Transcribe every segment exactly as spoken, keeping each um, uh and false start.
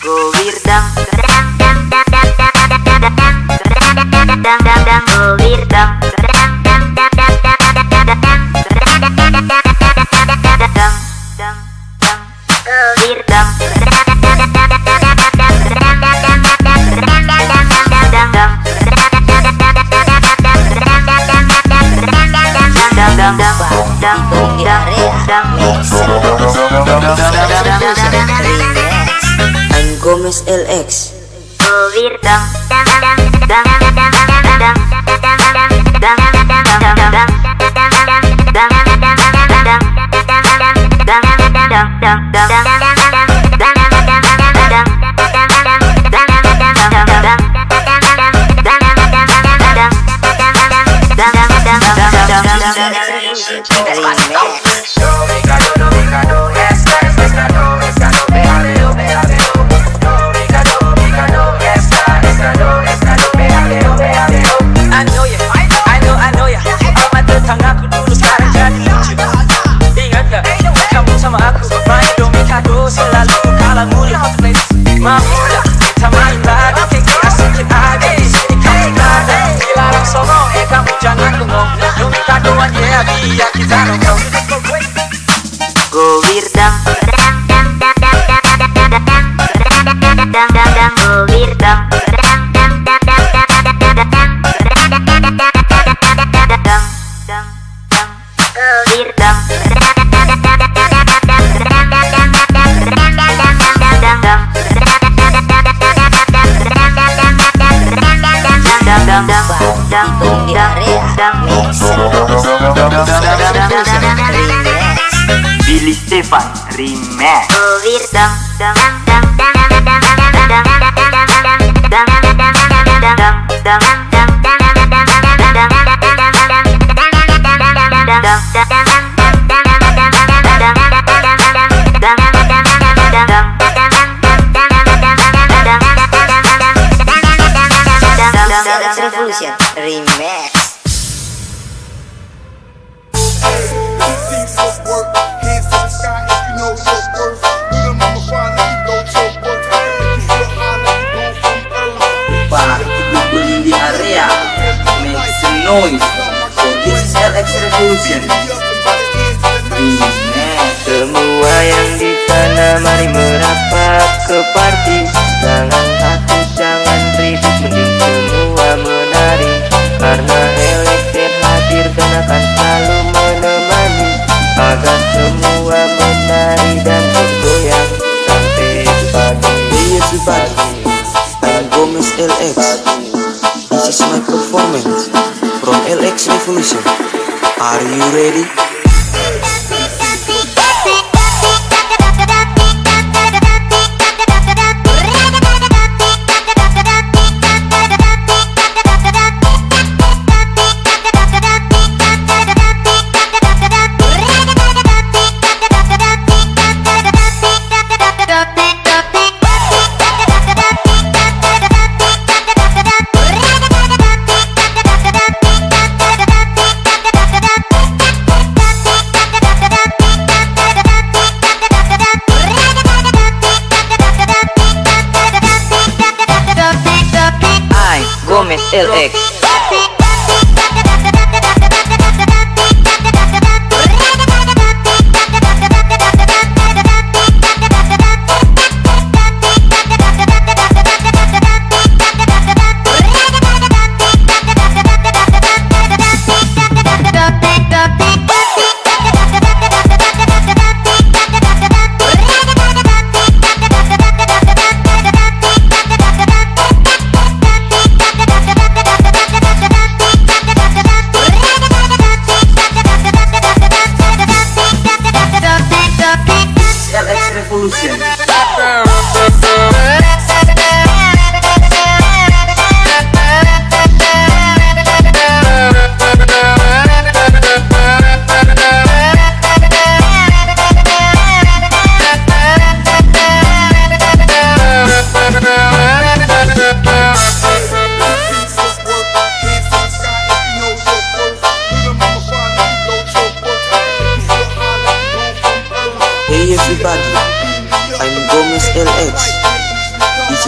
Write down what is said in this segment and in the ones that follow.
Gowirdam dang dang dang dang dang dang dang dang dang dang Gowirdam dang dang dang dang dang dang dang dang dang dang Gowirdam I'm Gomez L X. Gowirdam dang dang dang dang dang dang dang Gowirdam dang dang dang dang dang dang dang dang Gowirdam dang dang dang dang dang dang dang Gowirdam Billy Stefan Remix. Gowirdam dang dang dang dang dang dang dang Revolution Remix. Di area make some noise for this L X Revolution. Semua yang di sana mari merapat ke party. Jangan takut, jangan ribut, mending semua menari. Karena L X hadir dan akan selalu menemani, agar semua menari dan bergoyang sampai pagi. Hey everybody, I'm Gomez L X. This is my performance from L X Revolution. Are you ready? Gomez L X.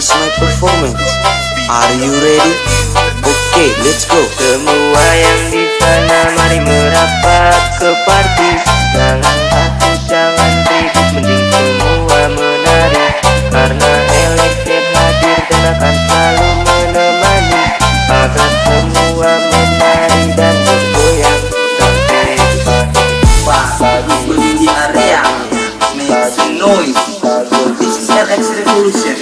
is my performance. Are you ready? Okay, let's go. Semua yang di sana mari merapat ke party. Jangan takut, jangan ribut, mending semua menari. Karena Elixir hadir dan akan selalu menemani, agar semua menari dan bergoyang sampai pagi. Bagus di area, make some noise. This is L X Revolution.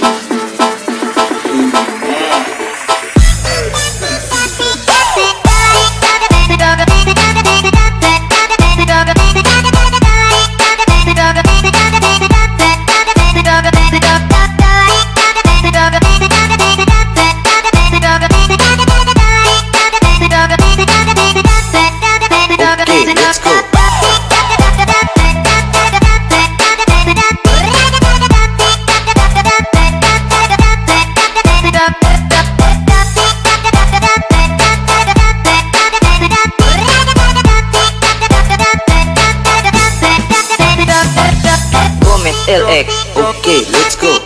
Okay, let's go. Gomez L X. Okay, let's go.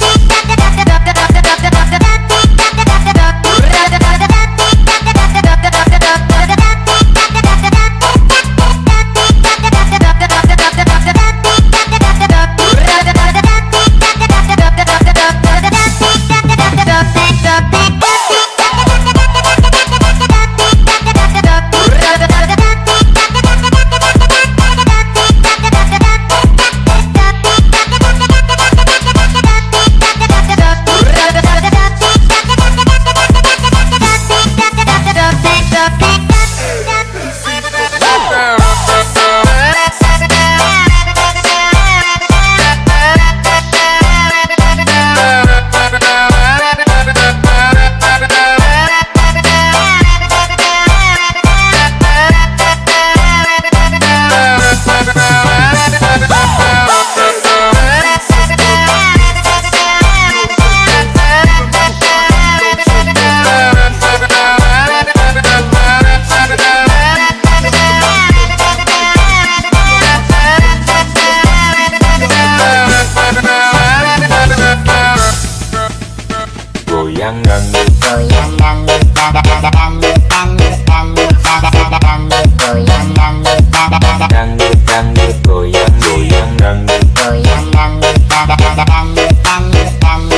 Goyang dangdut, Goyang dangdut, dangdut, dangdut, dangdut, dangdut, goyang dangdut, dangdut dangdut, goyang goyang dangdut, goyang dangdut, dangdut, dangdut, dangdut,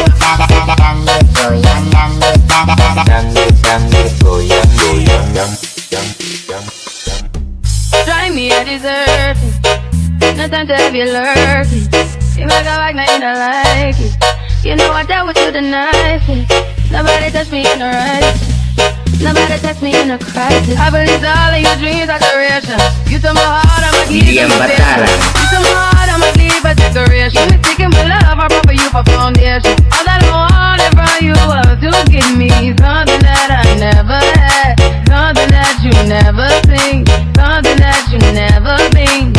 dangdut, goyang dangdut, dangdut dangdut, goyang goyang dang dang dang dang. Drive me a dessert. No time to have you lurking. If I go back, now you don't like it. You know I dealt with you the nicest. Nobody touched me in a right. Nobody touched me in a crisis. I believed all of your dreams are duration. You took my heart, I'ma keep it. William Batara. You took my heart, I'ma leave a decoration. You taking my love, I brought for you for foundation. All that I wanted from you was to give me something that I never had, something that you never seen, something that you never been.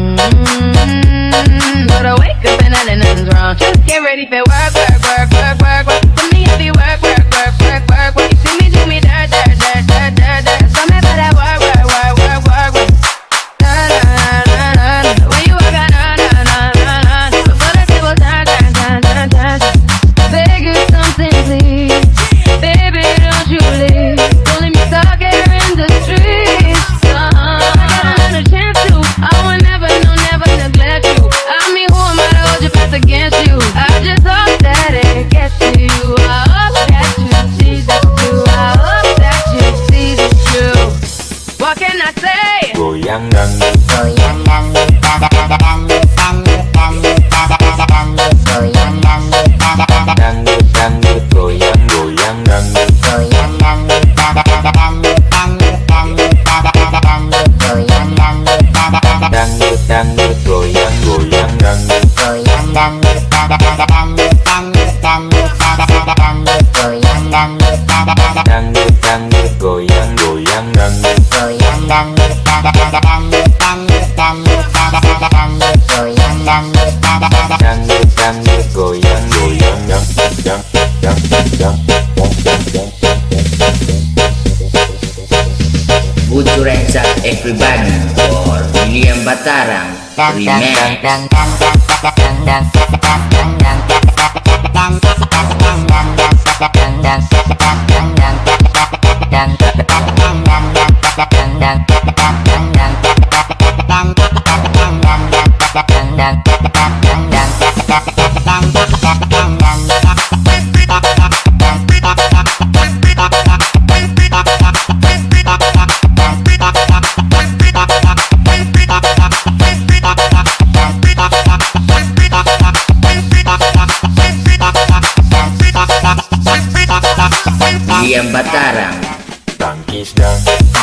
Mm-hmm. But I wake up and I know nothing's wrong. Just get ready for work, work, work, work, work, work. For me, I be work, work, work, work, work, work. You see me do me dirt, dirt, dirt, dirt, dirt, dirt. So me better work, work, work, work, work, work. Na na na na na. When you walk out, na na na na na. Before the table turn, turn, turn, turn, turn. Beg you something, please, baby, don't you leave. Don't leave me stuck here in the streets. Uh-huh. I got another chance to. I will never, no, never neglect you. I mean, who am I to hold your best against you? I just hope that it gets to you. I hope that you see this too. I hope that you see this too. What can I say? Goyang dangdut, goyang dangdut, dangdut, dangdut, dangdut, dangdut, goyang dangdut, dangdut dangdut, goyang goyang dangdut, goyang dangdut, dangdut, dangdut, dangdut, dangdut, goyang dangdut, dangdut dangdut, goyang goyang dangdut, goyang dangdut, dangdut, dangdut, dangdut, dangdut, goyang dangdut, dangdut dangdut, goyang goyang dangdut, goyang dangdut, dangdut, dangdut, dangdut, dangdut, goyang dangdut, dangdut dangdut, goyang goyang dang dang dang dang dang dang. Put your hands up, everybody, for William Batara. dang dang Remake. dang dang dang dang dang dang dang dang dang dang dang dang William Batarang. Tangkis dang,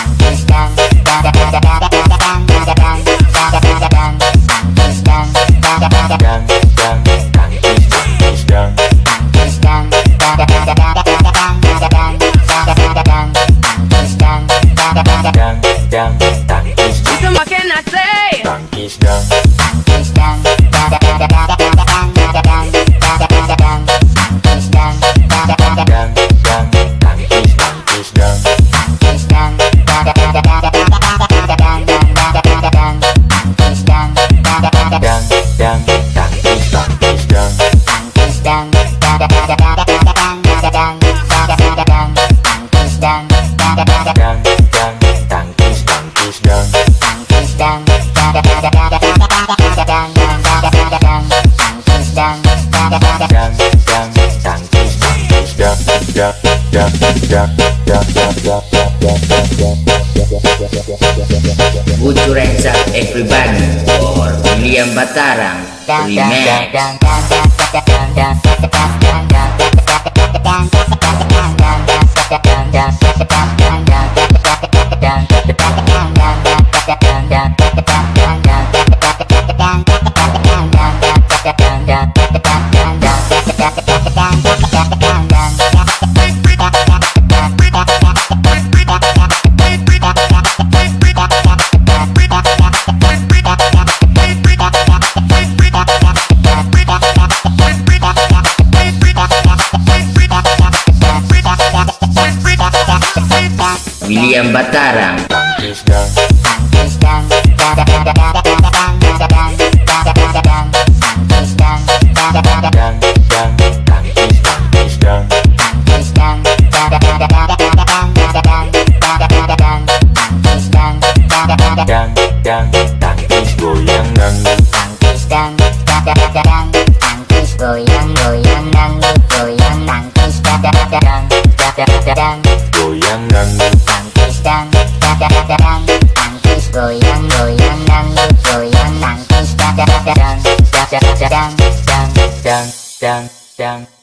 dang, dang, tangkis, tangkis dang, dang, dang, tangkis, So what can I say? tangkis dang, dang, dang, tangkis, tangkis dang, dang, dang, tangkis, tangkis dang, dang, dang, tangkis, tangkis dang, dang, dang, tangkis, tangkis dang, dang, dang, dang, dang, dang, dang, dang, dang, Put your hands up everybody for William Batarang Remix. William Batarang. tangkis dang, dang, dang, tangkis, tangkis dang, dang, dang, tangkis goyang dangdut, goyang dangdut, Goyang goyang dangdut goyang nangkis dang dang dang dang dang dang, dang, dang.